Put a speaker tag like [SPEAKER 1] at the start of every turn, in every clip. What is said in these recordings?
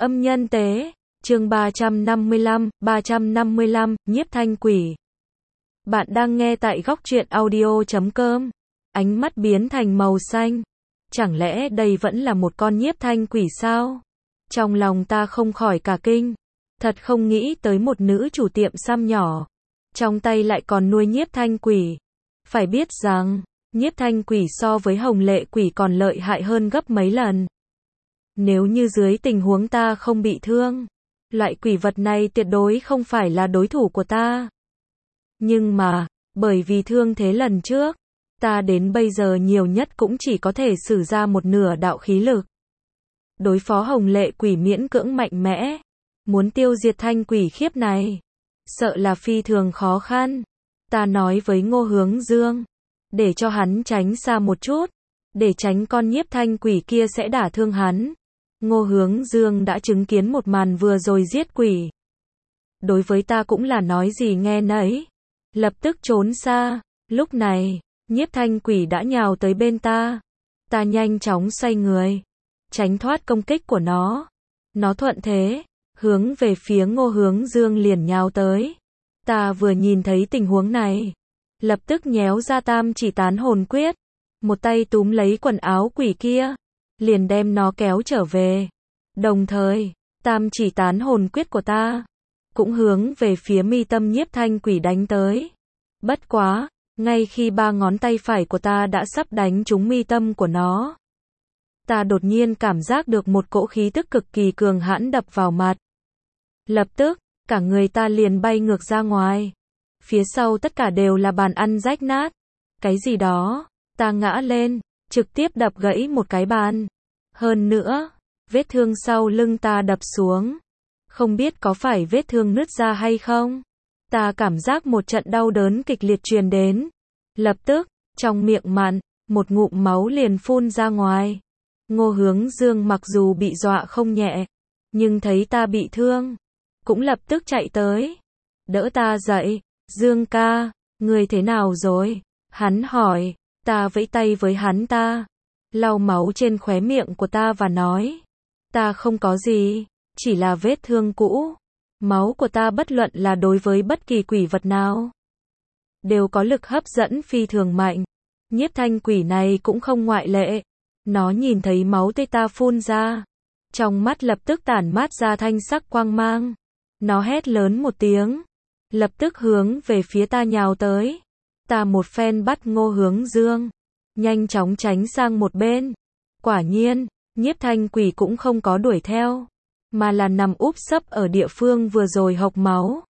[SPEAKER 1] Âm nhân tế, chương 355, nhiếp thanh quỷ. Bạn đang nghe tại góc truyện audio.com. Ánh mắt biến thành màu xanh. Chẳng lẽ đây vẫn là một con nhiếp thanh quỷ sao? Trong lòng ta không khỏi cả kinh. Thật không nghĩ tới một nữ chủ tiệm xăm nhỏ. Trong tay lại còn nuôi nhiếp thanh quỷ. Phải biết rằng, nhiếp thanh quỷ so với hồng lệ quỷ còn lợi hại hơn gấp mấy lần. Nếu như dưới tình huống ta không bị thương, loại quỷ vật này tuyệt đối không phải là đối thủ của ta. Nhưng mà, bởi vì thương thế lần trước, ta đến bây giờ nhiều nhất cũng chỉ có thể sử ra một nửa đạo khí lực. Đối phó hồng lệ quỷ miễn cưỡng mạnh mẽ, muốn tiêu diệt thanh quỷ khiếp này, sợ là phi thường khó khăn. Ta nói với Ngô Hướng Dương, để cho hắn tránh xa một chút, để tránh con nhiếp thanh quỷ kia sẽ đả thương hắn. Ngô Hướng Dương đã chứng kiến một màn vừa rồi giết quỷ. Đối với ta cũng là nói gì nghe nấy. Lập tức trốn xa. Lúc này, nhiếp thanh quỷ đã nhào tới bên ta. Ta nhanh chóng xoay người, tránh thoát công kích của nó. Nó thuận thế, hướng về phía Ngô Hướng Dương liền nhào tới. Ta vừa nhìn thấy tình huống này, lập tức nhéo ra tam chỉ tán hồn quyết. Một tay túm lấy quần áo quỷ kia, liền đem nó kéo trở về. Đồng thời, tam chỉ tán hồn quyết của ta cũng hướng về phía mi tâm nhiếp thanh quỷ đánh tới. Bất quá, ngay khi ba ngón tay phải của ta đã sắp đánh trúng mi tâm của nó, ta đột nhiên cảm giác được một cỗ khí tức cực kỳ cường hãn đập vào mặt. Lập tức, cả người ta liền bay ngược ra ngoài. Phía sau tất cả đều là bàn ăn rách nát. Cái gì đó, ta ngã lên, trực tiếp đập gãy một cái bàn. Hơn nữa, vết thương sau lưng ta đập xuống. Không biết có phải vết thương nứt ra hay không? Ta cảm giác một trận đau đớn kịch liệt truyền đến. Lập tức, trong miệng mặn, một ngụm máu liền phun ra ngoài. Ngô Hướng Dương mặc dù bị dọa không nhẹ, nhưng thấy ta bị thương, cũng lập tức chạy tới, đỡ ta dậy. Dương ca, người thế nào rồi? Hắn hỏi. Ta vẫy tay với hắn ta, lau máu trên khóe miệng của ta và nói, ta không có gì, chỉ là vết thương cũ. Máu của ta bất luận là đối với bất kỳ quỷ vật nào, đều có lực hấp dẫn phi thường mạnh. Nhiếp thanh quỷ này cũng không ngoại lệ. Nó nhìn thấy máu tươi ta phun ra, trong mắt lập tức tản mát ra thanh sắc quang mang. Nó hét lớn một tiếng, lập tức hướng về phía ta nhào tới. Ta một phen bắt Ngô Hướng Dương, nhanh chóng tránh sang một bên. Quả nhiên, nhiếp thanh quỷ cũng không có đuổi theo, mà là nằm úp sấp ở địa phương vừa rồi hộc máu.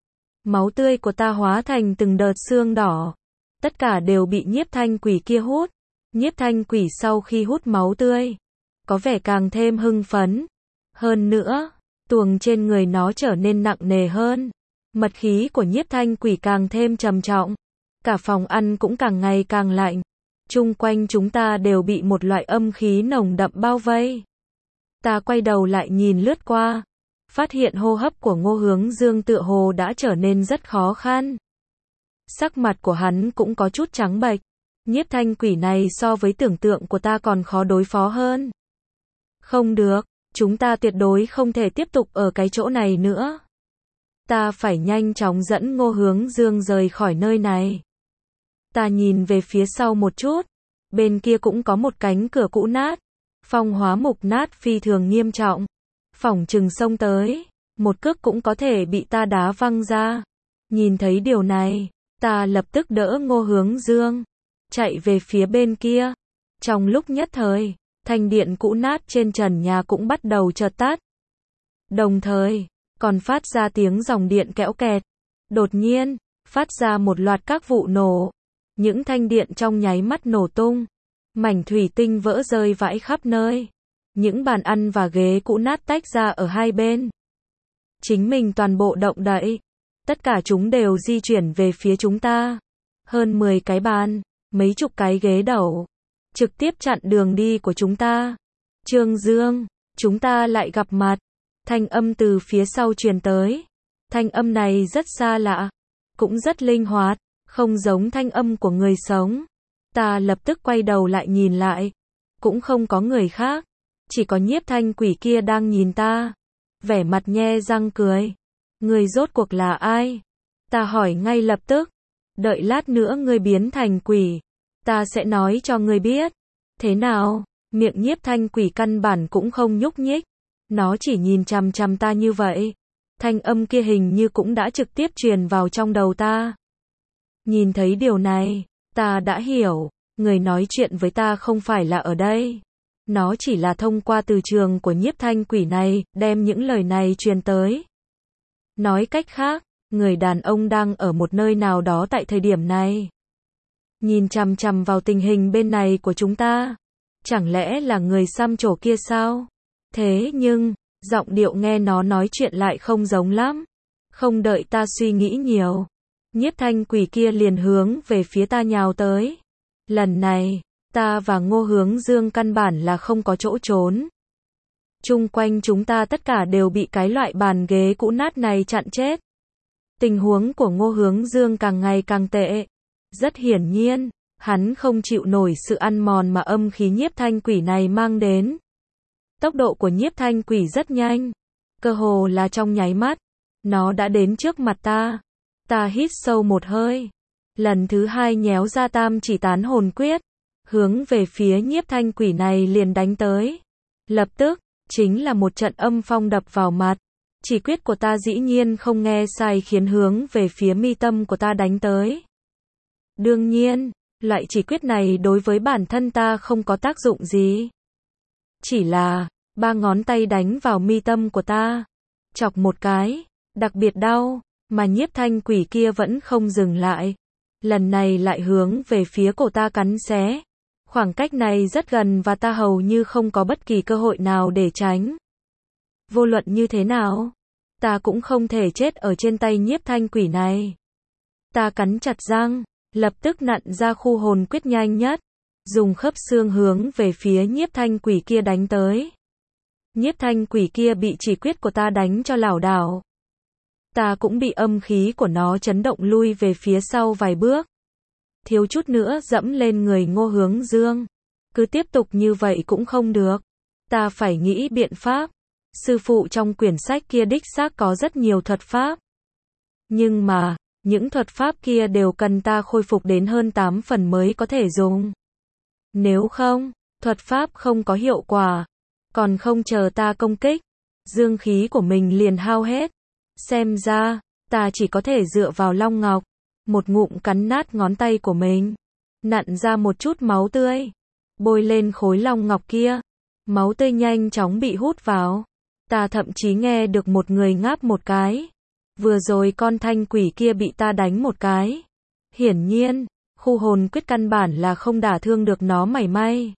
[SPEAKER 1] Máu tươi của ta hóa thành từng đợt xương đỏ. Tất cả đều bị nhiếp thanh quỷ kia hút. Nhiếp thanh quỷ sau khi hút máu tươi, có vẻ càng thêm hưng phấn. Hơn nữa, tuồng trên người nó trở nên nặng nề hơn. Mật khí của nhiếp thanh quỷ càng thêm trầm trọng. Cả phòng ăn cũng càng ngày càng lạnh. Chung quanh chúng ta đều bị một loại âm khí nồng đậm bao vây. Ta quay đầu lại nhìn lướt qua, phát hiện hô hấp của Ngô Hướng Dương tựa hồ đã trở nên rất khó khăn. Sắc mặt của hắn cũng có chút trắng bệch. Nhiếp thanh quỷ này so với tưởng tượng của ta còn khó đối phó hơn. Không được, chúng ta tuyệt đối không thể tiếp tục ở cái chỗ này nữa. Ta phải nhanh chóng dẫn Ngô Hướng Dương rời khỏi nơi này. Ta nhìn về phía sau một chút, bên kia cũng có một cánh cửa cũ nát, phong hóa mục nát phi thường nghiêm trọng. Phỏng chừng xông tới, một cước cũng có thể bị ta đá văng ra. Nhìn thấy điều này, ta lập tức đỡ Ngô Hướng Dương, chạy về phía bên kia. Trong lúc nhất thời, thanh điện cũ nát trên trần nhà cũng bắt đầu chợt tắt. Đồng thời, còn phát ra tiếng dòng điện kẽo kẹt. Đột nhiên, phát ra một loạt các vụ nổ. Những thanh điện trong nháy mắt nổ tung. Mảnh thủy tinh vỡ rơi vãi khắp nơi. Những bàn ăn và ghế cũ nát tách ra ở hai bên. Chính mình toàn bộ động đậy. Tất cả chúng đều di chuyển về phía chúng ta. Hơn 10 cái bàn, mấy chục cái ghế đẩu, trực tiếp chặn đường đi của chúng ta. Trương Dương, chúng ta lại gặp mặt. Thanh âm từ phía sau truyền tới. Thanh âm này rất xa lạ, cũng rất linh hoạt, không giống thanh âm của người sống. Ta lập tức quay đầu lại nhìn lại, cũng không có người khác, chỉ có nhiếp thanh quỷ kia đang nhìn ta. vẻ mặt nhe răng cười. Người rốt cuộc là ai? Ta hỏi ngay lập tức. Đợi lát nữa ngươi biến thành quỷ, ta sẽ nói cho ngươi biết. Thế nào? Miệng Nhiếp Thanh Quỷ căn bản cũng không nhúc nhích. Nó chỉ nhìn chằm chằm ta như vậy. Thanh âm kia hình như cũng đã trực tiếp truyền vào trong đầu ta. Nhìn thấy điều này, ta đã hiểu, người nói chuyện với ta không phải là ở đây. Nó chỉ là thông qua từ trường của Nhiếp Thanh Quỷ này, đem những lời này truyền tới. Nói cách khác, người đàn ông đang ở một nơi nào đó tại thời điểm này. Nhìn chằm chằm vào tình hình bên này của chúng ta. Chẳng lẽ là người xăm trổ kia sao? Thế nhưng, giọng điệu nghe nó nói chuyện lại không giống lắm. Không đợi ta suy nghĩ nhiều, Nhiếp Thanh Quỷ kia liền hướng về phía ta nhào tới. Lần này, ta và Ngô Hướng Dương căn bản là không có chỗ trốn. Chung quanh chúng ta tất cả đều bị cái loại bàn ghế cũ nát này chặn chết. Tình huống của Ngô Hướng Dương càng ngày càng tệ. Rất hiển nhiên, hắn không chịu nổi sự ăn mòn mà âm khí Nhiếp Thanh Quỷ này mang đến. Tốc độ của Nhiếp Thanh Quỷ rất nhanh, cơ hồ là trong nháy mắt, nó đã đến trước mặt ta. Ta hít sâu một hơi, lần thứ hai nhéo ra Tam Chỉ Tán Hồn Quyết, hướng về phía Nhiếp Thanh Quỷ này liền đánh tới. Lập tức, chính là một trận âm phong đập vào mặt. Chỉ quyết của ta dĩ nhiên không nghe sai khiến hướng về phía mi tâm của ta đánh tới. Đương nhiên, loại chỉ quyết này đối với bản thân ta không có tác dụng gì. Chỉ là, 3 ngón tay đánh vào mi tâm của ta. Chọc một cái, đặc biệt đau, mà Nhiếp Thanh Quỷ kia vẫn không dừng lại. Lần này lại hướng về phía cổ ta cắn xé. Khoảng cách này rất gần và ta hầu như không có bất kỳ cơ hội nào để tránh. Vô luận như thế nào, ta cũng không thể chết ở trên tay Nhiếp Thanh Quỷ này. Ta cắn chặt răng, lập tức nặn ra khu hồn quyết nhanh nhất, dùng khớp xương hướng về phía Nhiếp Thanh Quỷ kia đánh tới. Nhiếp Thanh Quỷ kia bị chỉ quyết của ta đánh cho lảo đảo. Ta cũng bị âm khí của nó chấn động lui về phía sau vài bước. Thiếu chút nữa dẫm lên người Ngô Hướng Dương. Cứ tiếp tục như vậy cũng không được. Ta phải nghĩ biện pháp. Sư phụ trong quyển sách kia đích xác có rất nhiều thuật pháp. Nhưng mà, những thuật pháp kia đều cần ta khôi phục đến hơn 8 phần mới có thể dùng. Nếu không, thuật pháp không có hiệu quả. Còn không chờ ta công kích, dương khí của mình liền hao hết. Xem ra, ta chỉ có thể dựa vào Long Ngọc. Một ngụm cắn nát ngón tay của mình. Nặn ra một chút máu tươi. Bôi lên khối Long Ngọc kia. Máu tươi nhanh chóng bị hút vào. Ta thậm chí nghe được một người ngáp một cái. Vừa rồi con thanh quỷ kia bị ta đánh một cái. Hiển nhiên, khu hồn quyết căn bản là không đả thương được nó mảy may.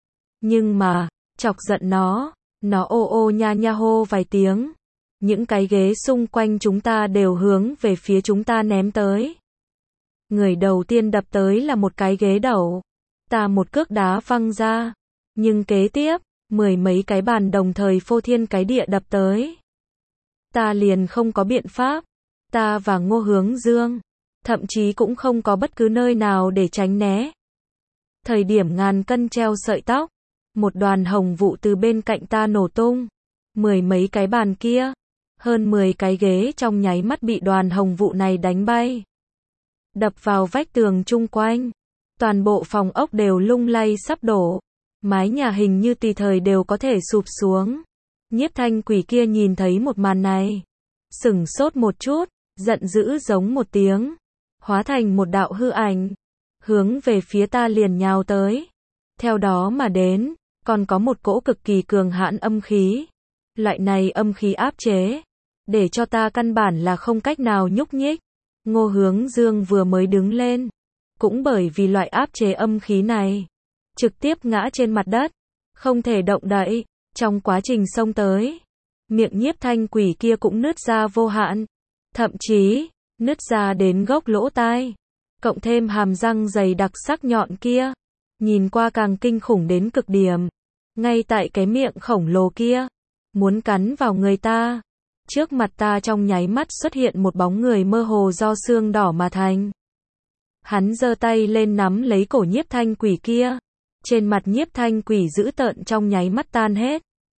[SPEAKER 1] Nhưng mà, chọc giận nó ô ô nha nha hô vài tiếng. Những cái ghế xung quanh chúng ta đều hướng về phía chúng ta ném tới. Người đầu tiên đập tới là một cái ghế đầu. Ta một cước đá văng ra. Nhưng kế tiếp, 10 mấy cái bàn đồng thời phô thiên cái địa đập tới. Ta liền không có biện pháp. Ta và Ngô Hướng Dương, thậm chí cũng không có bất cứ nơi nào để tránh né. Thời điểm ngàn cân treo sợi tóc, một đoàn hồng vụ từ bên cạnh ta nổ tung. 10 mấy cái bàn kia, hơn 10 cái ghế trong nháy mắt bị đoàn hồng vụ này đánh bay. Đập vào vách tường chung quanh. Toàn bộ phòng ốc đều lung lay sắp đổ. Mái nhà hình như tùy thời đều có thể sụp xuống. Nhiếp Thanh Quỷ kia nhìn thấy một màn này. Sửng sốt một chút, giận dữ giống một tiếng. Hóa thành một đạo hư ảnh. Hướng về phía ta liền nhào tới. Theo đó mà đến, còn có một cỗ cực kỳ cường hãn âm khí. Loại này âm khí áp chế. Để cho ta căn bản là không cách nào nhúc nhích. Ngô Hướng Dương vừa mới đứng lên. Cũng bởi vì loại áp chế âm khí này. Trực tiếp ngã trên mặt đất. Không thể động đậy. Trong quá trình xông tới. Miệng Nhiếp Thanh Quỷ kia cũng nứt ra vô hạn. Thậm chí, nứt ra đến gốc lỗ tai. Cộng thêm hàm răng dày đặc sắc nhọn kia. Nhìn qua càng kinh khủng đến cực điểm. Ngay tại cái miệng khổng lồ kia. Muốn cắn vào người ta. Trước mặt ta trong nháy mắt xuất hiện một bóng người mơ hồ do xương đỏ mà thành. Hắn giơ tay lên nắm lấy cổ Nhiếp Thanh Quỷ kia. Trên mặt Nhiếp Thanh Quỷ dữ tợn trong nháy mắt tan hết.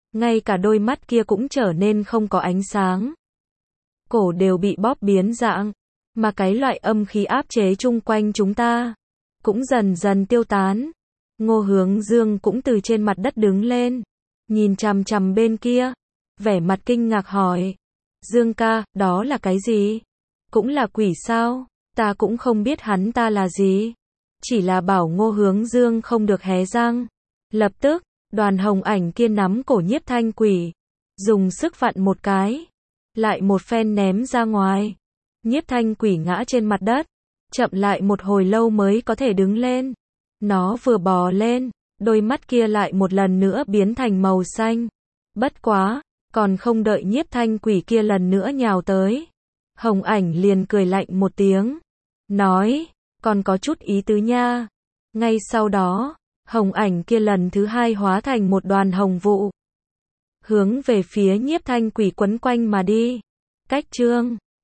[SPEAKER 1] ngay cả đôi mắt kia cũng trở nên không có ánh sáng. Cổ đều bị bóp biến dạng, mà cái loại âm khí áp chế chung quanh chúng ta cũng dần dần tiêu tán. Ngô Hướng Dương cũng từ trên mặt đất đứng lên, nhìn chằm chằm bên kia, vẻ mặt kinh ngạc hỏi: Dương ca, đó là cái gì? Cũng là quỷ sao? Ta cũng không biết hắn ta là gì. Chỉ là bảo Ngô Hướng Dương không được hé răng. Lập tức, Đoàn Hồng Ảnh kia nắm cổ Nhiếp Thanh Quỷ, dùng sức vặn một cái, lại một phen ném ra ngoài. Nhiếp Thanh Quỷ ngã trên mặt đất, chậm lại một hồi lâu mới có thể đứng lên. Nó vừa bò lên, đôi mắt kia lại một lần nữa biến thành màu xanh. Bất quá, còn không đợi Nhiếp Thanh Quỷ kia lần nữa nhào tới, Hồng Ảnh liền cười lạnh một tiếng, nói: còn có chút ý tứ nha. Ngay sau đó, Hồng Ảnh kia lần thứ hai hóa thành một đoàn hồng vụ, hướng về phía Nhiếp Thanh Quỷ quấn quanh mà đi. Cách chương